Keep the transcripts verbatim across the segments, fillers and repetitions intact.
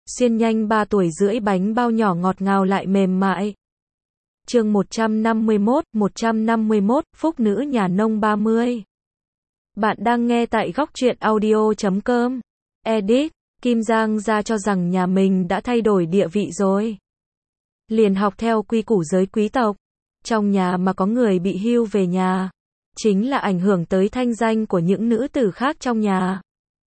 Xiên nhanh ba tuổi rưỡi bánh bao nhỏ ngọt ngào lại mềm mại. Chương một trăm năm mươi mốt, một trăm năm mươi mốt, Phúc nữ nhà nông ba mươi. Bạn đang nghe tại góc truyện audio chấm com. Edit, Kim Giang ra cho rằng nhà mình đã thay đổi địa vị rồi. Liền học theo quy củ giới quý tộc. Trong nhà mà có người bị hưu về nhà, chính là ảnh hưởng tới thanh danh của những nữ tử khác trong nhà.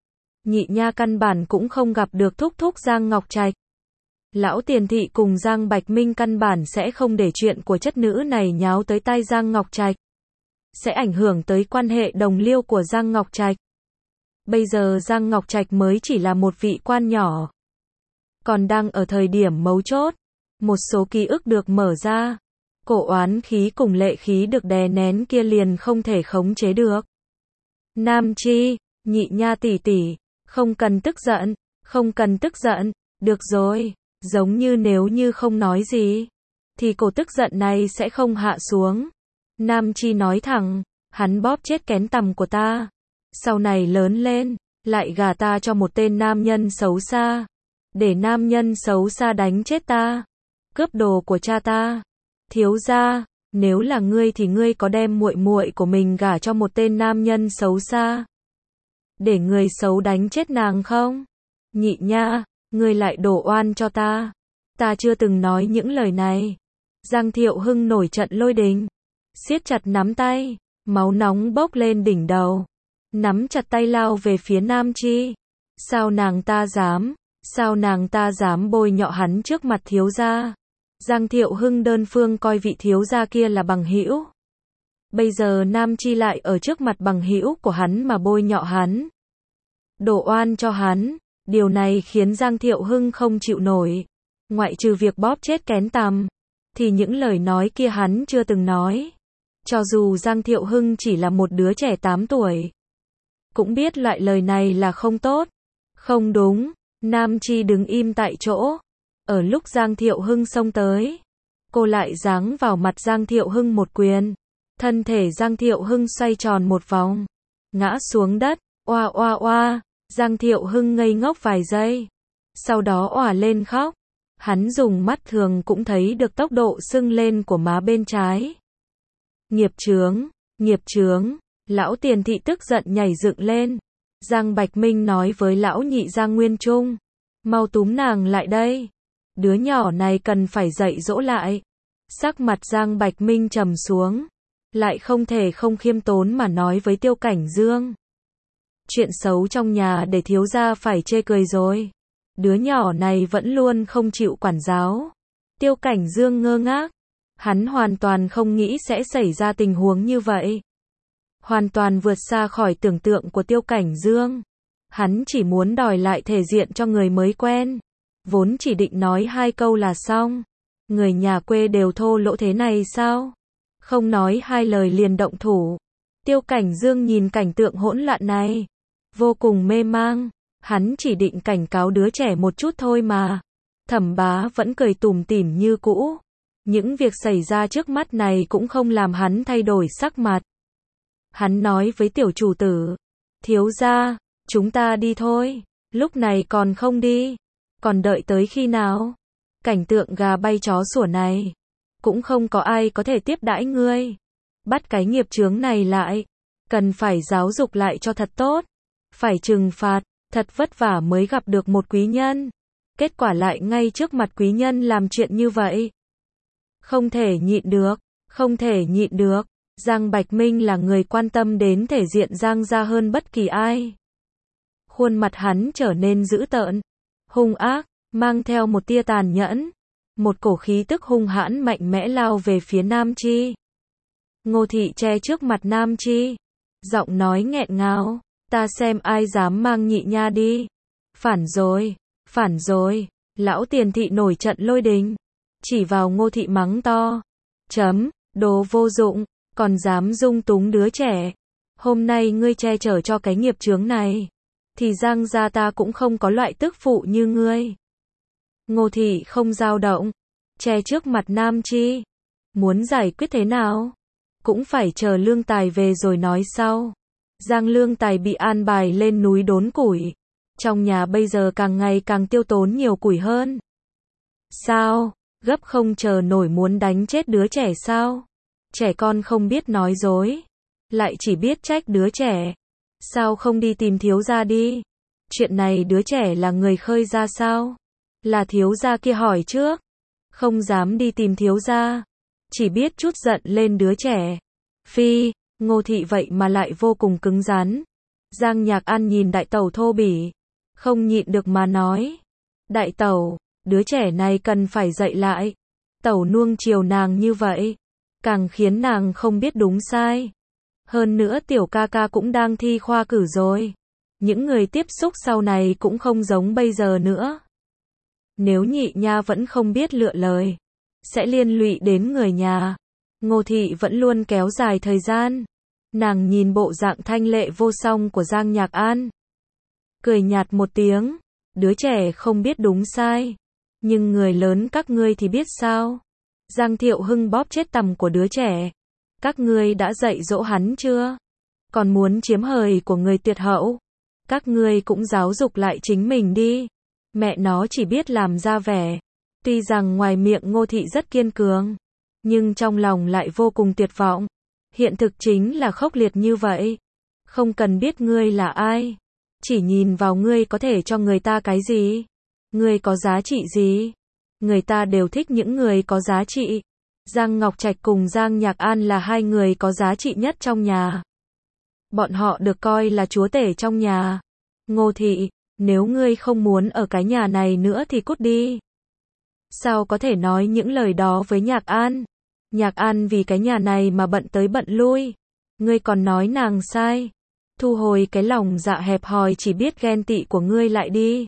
Nhị nha căn bản cũng không gặp được thúc thúc Giang Ngọc Trạch. Lão Tiền Thị cùng Giang Bạch Minh căn bản sẽ không để chuyện của chất nữ này nháo tới tai Giang Ngọc Trạch. Sẽ ảnh hưởng tới quan hệ đồng liêu của Giang Ngọc Trạch. Bây giờ Giang Ngọc Trạch mới chỉ là một vị quan nhỏ. Còn đang ở thời điểm mấu chốt. Một số ký ức được mở ra. Cổ oán khí cùng lệ khí được đè nén kia liền không thể khống chế được. Nam Chi, nhị nha tỷ tỷ, không cần tức giận, không cần tức giận, được rồi, giống như nếu như không nói gì, thì cổ tức giận này sẽ không hạ xuống. Nam Chi nói thẳng, hắn bóp chết kén tằm của ta, sau này lớn lên, lại gả ta cho một tên nam nhân xấu xa, để nam nhân xấu xa đánh chết ta, cướp đồ của cha ta. Thiếu gia, nếu là ngươi thì ngươi có đem muội muội của mình gả cho một tên nam nhân xấu xa, để người xấu đánh chết nàng không? Nhị nha, ngươi lại đổ oan cho ta. Ta chưa từng nói những lời này. Giang Thiệu Hưng nổi trận lôi đình, siết chặt nắm tay, máu nóng bốc lên đỉnh đầu, nắm chặt tay lao về phía Nam Chi. Sao nàng ta dám, sao nàng ta dám bôi nhọ hắn trước mặt thiếu gia? Giang Thiệu Hưng đơn phương coi vị thiếu gia kia là bằng hữu. Bây giờ Nam Chi lại ở trước mặt bằng hữu của hắn mà bôi nhọ hắn, đổ oan cho hắn. Điều này khiến Giang Thiệu Hưng không chịu nổi. Ngoại trừ việc bóp chết kén tằm, thì những lời nói kia hắn chưa từng nói. Cho dù Giang Thiệu Hưng chỉ là một đứa trẻ tám tuổi, cũng biết loại lời này là không tốt. Không đúng. Nam Chi đứng im tại chỗ. Ở lúc Giang Thiệu Hưng xông tới, cô lại giáng vào mặt Giang Thiệu Hưng một quyền. Thân thể Giang Thiệu Hưng xoay tròn một vòng, ngã xuống đất, oa oa oa. Giang Thiệu Hưng ngây ngốc vài giây, sau đó òa lên khóc. Hắn dùng mắt thường cũng thấy được tốc độ sưng lên của má bên trái. Nghiệp chướng, nghiệp chướng. Lão Tiền Thị tức giận nhảy dựng lên. Giang Bạch Minh nói với lão nhị Giang Nguyên Trung, mau túm nàng lại đây, đứa nhỏ này cần phải dạy dỗ lại. Sắc mặt Giang Bạch Minh trầm xuống, lại không thể không khiêm tốn mà nói với Tiêu Cảnh Dương, chuyện xấu trong nhà để thiếu gia phải chê cười rồi. Đứa nhỏ này vẫn luôn không chịu quản giáo. Tiêu Cảnh Dương ngơ ngác. Hắn hoàn toàn không nghĩ sẽ xảy ra tình huống như vậy. Hoàn toàn vượt xa khỏi tưởng tượng của Tiêu Cảnh Dương. Hắn chỉ muốn đòi lại thể diện cho người mới quen. Vốn chỉ định nói hai câu là xong. Người nhà quê đều thô lỗ thế này sao? Không nói hai lời liền động thủ. Tiêu Cảnh Dương nhìn cảnh tượng hỗn loạn này, vô cùng mê mang. Hắn chỉ định cảnh cáo đứa trẻ một chút thôi mà. Thẩm Bá vẫn cười tủm tỉm như cũ. Những việc xảy ra trước mắt này cũng không làm hắn thay đổi sắc mặt. Hắn nói với tiểu chủ tử, thiếu gia, chúng ta đi thôi. Lúc này còn không đi, còn đợi tới khi nào? Cảnh tượng gà bay chó sủa này, cũng không có ai có thể tiếp đãi ngươi. Bắt cái nghiệp chướng này lại, cần phải giáo dục lại cho thật tốt. Phải trừng phạt, thật vất vả mới gặp được một quý nhân. Kết quả lại ngay trước mặt quý nhân làm chuyện như vậy. Không thể nhịn được, không thể nhịn được. Giang Bạch Minh là người quan tâm đến thể diện Giang gia hơn bất kỳ ai. Khuôn mặt hắn trở nên dữ tợn, hung ác, mang theo một tia tàn nhẫn. Một cổ khí tức hung hãn mạnh mẽ lao về phía Nam Chi. Ngô Thị che trước mặt Nam Chi, giọng nói nghẹn ngào, ta xem ai dám mang nhị nha đi. Phản rồi, phản rồi. Lão Tiền Thị nổi trận lôi đình, chỉ vào Ngô Thị mắng to. Chấm, đồ vô dụng, còn dám dung túng đứa trẻ. Hôm nay ngươi che chở cho cái nghiệp chướng này, thì Giang gia ta cũng không có loại tức phụ như ngươi. Ngô Thị không dao động, che trước mặt Nam Chi. Muốn giải quyết thế nào? Cũng phải chờ Lương Tài về rồi nói sau. Giang Lương Tài bị an bài lên núi đốn củi. Trong nhà bây giờ càng ngày càng tiêu tốn nhiều củi hơn. Sao? Gấp không chờ nổi muốn đánh chết đứa trẻ sao? Trẻ con không biết nói dối, lại chỉ biết trách đứa trẻ. Sao không đi tìm thiếu gia đi? Chuyện này đứa trẻ là người khơi ra sao? Là thiếu gia kia hỏi trước. Không dám đi tìm thiếu gia, chỉ biết chút giận lên đứa trẻ. Phi, Ngô Thị vậy mà lại vô cùng cứng rắn. Giang Nhạc An nhìn đại tẩu thô bỉ, không nhịn được mà nói. Đại tẩu, đứa trẻ này cần phải dạy lại. Tẩu nuông chiều nàng như vậy, càng khiến nàng không biết đúng sai. Hơn nữa tiểu ca ca cũng đang thi khoa cử rồi. Những người tiếp xúc sau này cũng không giống bây giờ nữa. Nếu nhị nha vẫn không biết lựa lời, sẽ liên lụy đến người nhà. Ngô Thị vẫn luôn kéo dài thời gian. Nàng nhìn bộ dạng thanh lệ vô song của Giang Nhạc An, cười nhạt một tiếng. Đứa trẻ không biết đúng sai, nhưng người lớn các ngươi thì biết sao? Giang Thiệu Hưng bóp chết tằm của đứa trẻ. Các ngươi đã dạy dỗ hắn chưa? Còn muốn chiếm hời của người tuyệt hậu? Các ngươi cũng giáo dục lại chính mình đi. Mẹ nó chỉ biết làm ra vẻ. Tuy rằng ngoài miệng Ngô Thị rất kiên cường, nhưng trong lòng lại vô cùng tuyệt vọng. Hiện thực chính là khốc liệt như vậy. Không cần biết ngươi là ai, chỉ nhìn vào ngươi có thể cho người ta cái gì. Ngươi có giá trị gì? Người ta đều thích những người có giá trị. Giang Ngọc Trạch cùng Giang Nhạc An là hai người có giá trị nhất trong nhà. Bọn họ được coi là chúa tể trong nhà. Ngô Thị, nếu ngươi không muốn ở cái nhà này nữa thì cút đi. Sao có thể nói những lời đó với Nhạc An? Nhạc An vì cái nhà này mà bận tới bận lui. Ngươi còn nói nàng sai. Thu hồi cái lòng dạ hẹp hòi chỉ biết ghen tị của ngươi lại đi.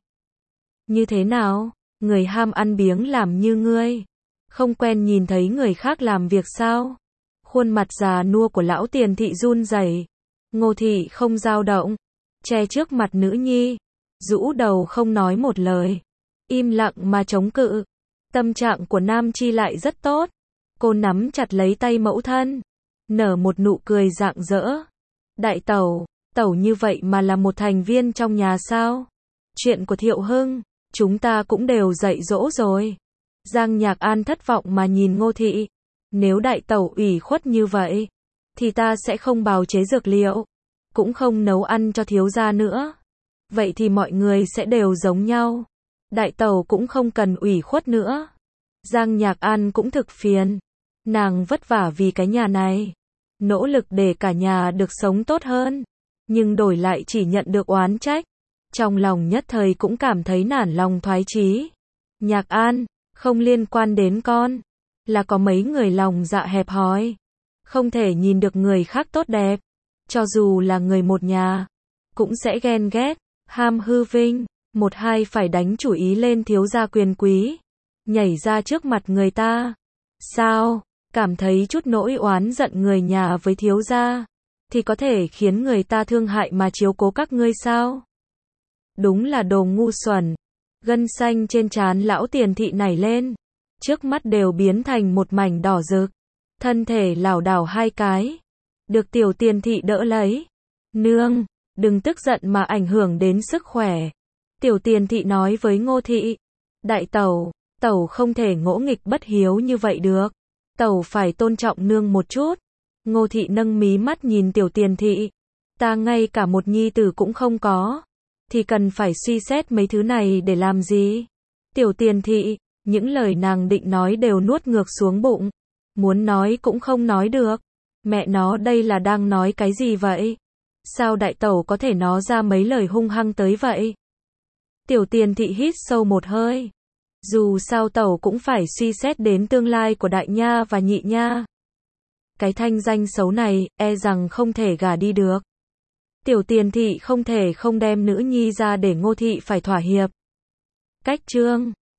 Như thế nào? Người ham ăn biếng làm như ngươi, không quen nhìn thấy người khác làm việc sao? Khuôn mặt già nua của lão Tiền Thị run rẩy. Ngô Thị không dao động, che trước mặt nữ nhi, rũ đầu không nói một lời, im lặng mà chống cự. Tâm trạng của Nam Chi lại rất tốt. Cô nắm chặt lấy tay mẫu thân, nở một nụ cười rạng rỡ. Đại tẩu, tẩu như vậy mà là một thành viên trong nhà sao? Chuyện của Thiệu Hưng, chúng ta cũng đều dạy dỗ rồi. Giang Nhạc An thất vọng mà nhìn Ngô Thị. Nếu đại tẩu ủy khuất như vậy, thì ta sẽ không bào chế dược liệu, cũng không nấu ăn cho thiếu gia nữa. Vậy thì mọi người sẽ đều giống nhau. Đại tẩu cũng không cần ủy khuất nữa. Giang Nhạc An cũng thực phiền. Nàng vất vả vì cái nhà này, nỗ lực để cả nhà được sống tốt hơn, nhưng đổi lại chỉ nhận được oán trách. Trong lòng nhất thời cũng cảm thấy nản lòng thoái chí. Nhạc An, không liên quan đến con, là có mấy người lòng dạ hẹp hòi, không thể nhìn được người khác tốt đẹp, cho dù là người một nhà, cũng sẽ ghen ghét, ham hư vinh, một hai phải đánh chủ ý lên thiếu gia quyền quý, nhảy ra trước mặt người ta. Sao? Cảm thấy chút nỗi oán giận người nhà với thiếu gia, thì có thể khiến người ta thương hại mà chiếu cố các ngươi sao? Đúng là đồ ngu xuẩn. Gân xanh trên trán lão Tiền Thị nảy lên, trước mắt đều biến thành một mảnh đỏ rực, thân thể lảo đảo hai cái, được tiểu Tiền Thị đỡ lấy. Nương, đừng tức giận mà ảnh hưởng đến sức khỏe. Tiểu Tiền Thị nói với Ngô Thị. Đại tẩu, tẩu không thể ngỗ nghịch bất hiếu như vậy được. Tẩu phải tôn trọng nương một chút. Ngô Thị nâng mí mắt nhìn tiểu Tiền Thị. Ta ngay cả một nhi tử cũng không có, thì cần phải suy xét mấy thứ này để làm gì? Tiểu Tiền Thị, những lời nàng định nói đều nuốt ngược xuống bụng. Muốn nói cũng không nói được. Mẹ nó đây là đang nói cái gì vậy? Sao đại tẩu có thể nói ra mấy lời hung hăng tới vậy? Tiểu Tiền Thị hít sâu một hơi. Dù sao tẩu cũng phải suy xét đến tương lai của đại nha và nhị nha. Cái thanh danh xấu này, e rằng không thể gả đi được. Tiểu Tiền Thị không thể không đem nữ nhi ra để Ngô Thị phải thỏa hiệp. Cách chương